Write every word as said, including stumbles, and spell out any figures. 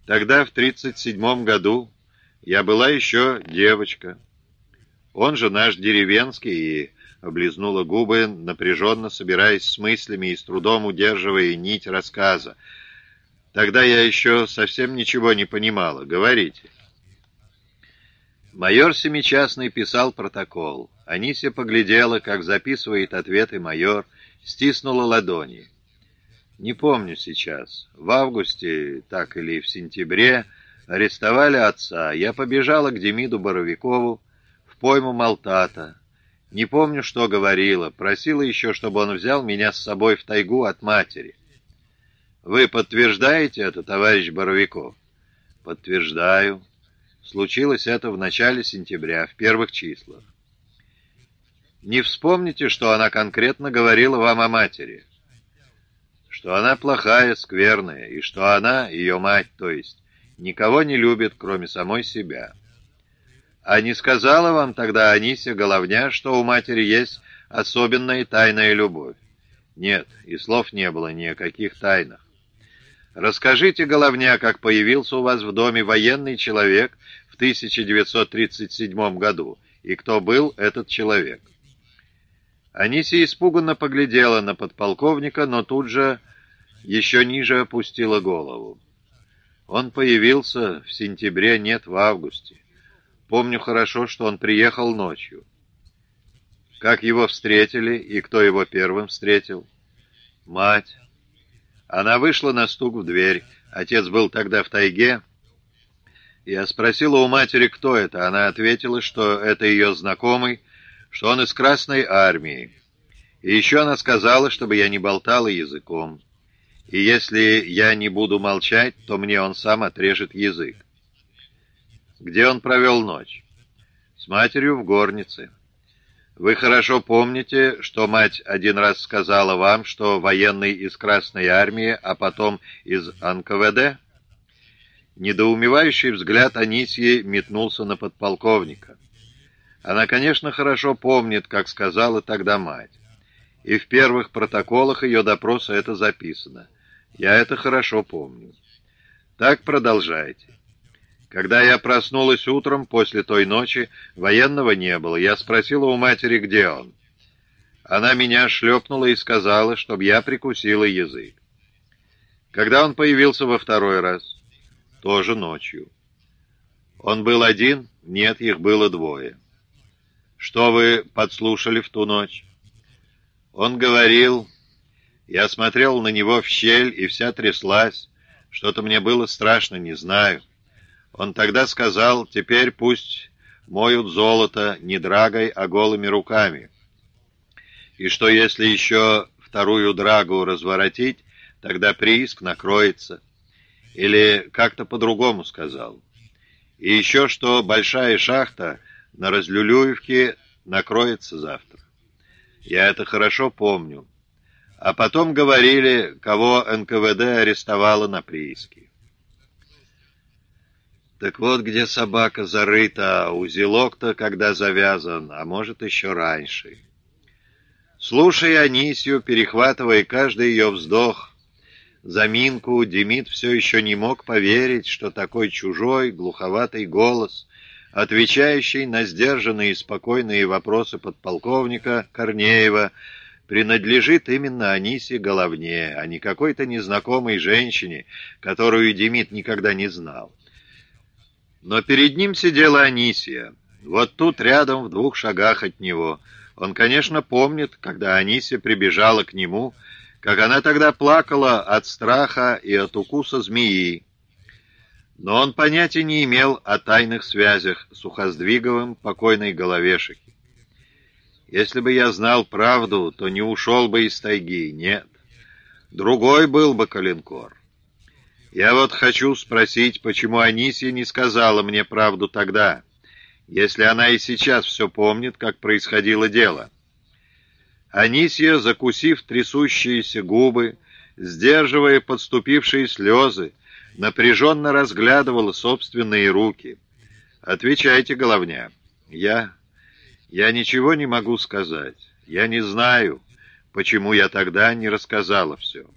Тогда, в тридцать седьмом году, я была еще девочка. Он же наш деревенский, и облизнула губы, напряженно собираясь с мыслями и с трудом удерживая нить рассказа. Тогда я еще совсем ничего не понимала. Говорите. Майор Семичастный писал протокол. Анисия поглядела, как записывает ответы майор, стиснула ладони. Не помню сейчас. В августе, так или в сентябре, арестовали отца. Я побежала к Демиду Боровикову в пойму Малтата. Не помню, что говорила. Просила еще, чтобы он взял меня с собой в тайгу от матери. Вы подтверждаете это, товарищ Боровиков? Подтверждаю. Случилось это в начале сентября, в первых числах. Не вспомните, что она конкретно говорила вам о матери? Что она плохая, скверная, и что она, ее мать, то есть, никого не любит, кроме самой себя. А не сказала вам тогда Анисия Головня, что у матери есть особенная тайная любовь? Нет, и слов не было ни о каких тайнах. Расскажите, Головня, как появился у вас в доме военный человек в тысяча девятьсот тридцать седьмом году, и кто был этот человек? Анисия испуганно поглядела на подполковника, но тут же еще ниже опустила голову. Он появился в сентябре, нет, в августе. Помню хорошо, что он приехал ночью. Как его встретили и кто его первым встретил? Мать. Она вышла на стук в дверь. Отец был тогда в тайге. Я спросила у матери, кто это. Она ответила, что это ее знакомый, что он из Красной Армии. И еще она сказала, чтобы я не болтала языком. И если я не буду молчать, то мне он сам отрежет язык. Где он провел ночь? С матерью в горнице. Вы хорошо помните, что мать один раз сказала вам, что военный из Красной Армии, а потом из эн ка вэ дэ? Недоумевающий взгляд Анисьи метнулся на подполковника. Она, конечно, хорошо помнит, как сказала тогда мать. И в первых протоколах ее допроса это записано. Я это хорошо помню. Так продолжайте. Когда я проснулась утром после той ночи, военного не было. Я спросила у матери, где он. Она меня шлепнула и сказала, чтобы я прикусила язык. Когда он появился во второй раз? Тоже ночью. Он был один? Нет, их было двое. Что вы подслушали в ту ночь? Он говорил... Я смотрел на него в щель, и вся тряслась. Что-то мне было страшно, не знаю. Он тогда сказал, теперь пусть моют золото не драгой, а голыми руками. И что если еще вторую драгу разворотить, тогда прииск накроется. Или как-то по-другому сказал. И еще что большая шахта на Разлюлюевке накроется завтра. Я это хорошо помню. А потом говорили, кого эн ка вэ дэ арестовала на прииске. Так вот, где собака зарыта, а узелок-то когда завязан, а может, еще раньше. Слушая Анисью, перехватывая каждый ее вздох, заминку, Демид все еще не мог поверить, что такой чужой, глуховатый голос, отвечающий на сдержанные и спокойные вопросы подполковника Корнеева, принадлежит именно Анисе Головне, а не какой-то незнакомой женщине, которую Демид никогда не знал. Но перед ним сидела Анисия, вот тут рядом, в двух шагах от него. Он, конечно, помнит, когда Анисия прибежала к нему, как она тогда плакала от страха и от укуса змеи. Но он понятия не имел о тайных связях с Ухоздвиговым покойной Головешики. Если бы я знал правду, то не ушел бы из тайги, нет. Другой был бы коленкор. Я вот хочу спросить, почему Анисия не сказала мне правду тогда, если она и сейчас все помнит, как происходило дело. Анисия, закусив трясущиеся губы, сдерживая подступившие слезы, напряженно разглядывала собственные руки. «Отвечайте, Головня. Я... я ничего не могу сказать. Я не знаю, почему я тогда не рассказала все».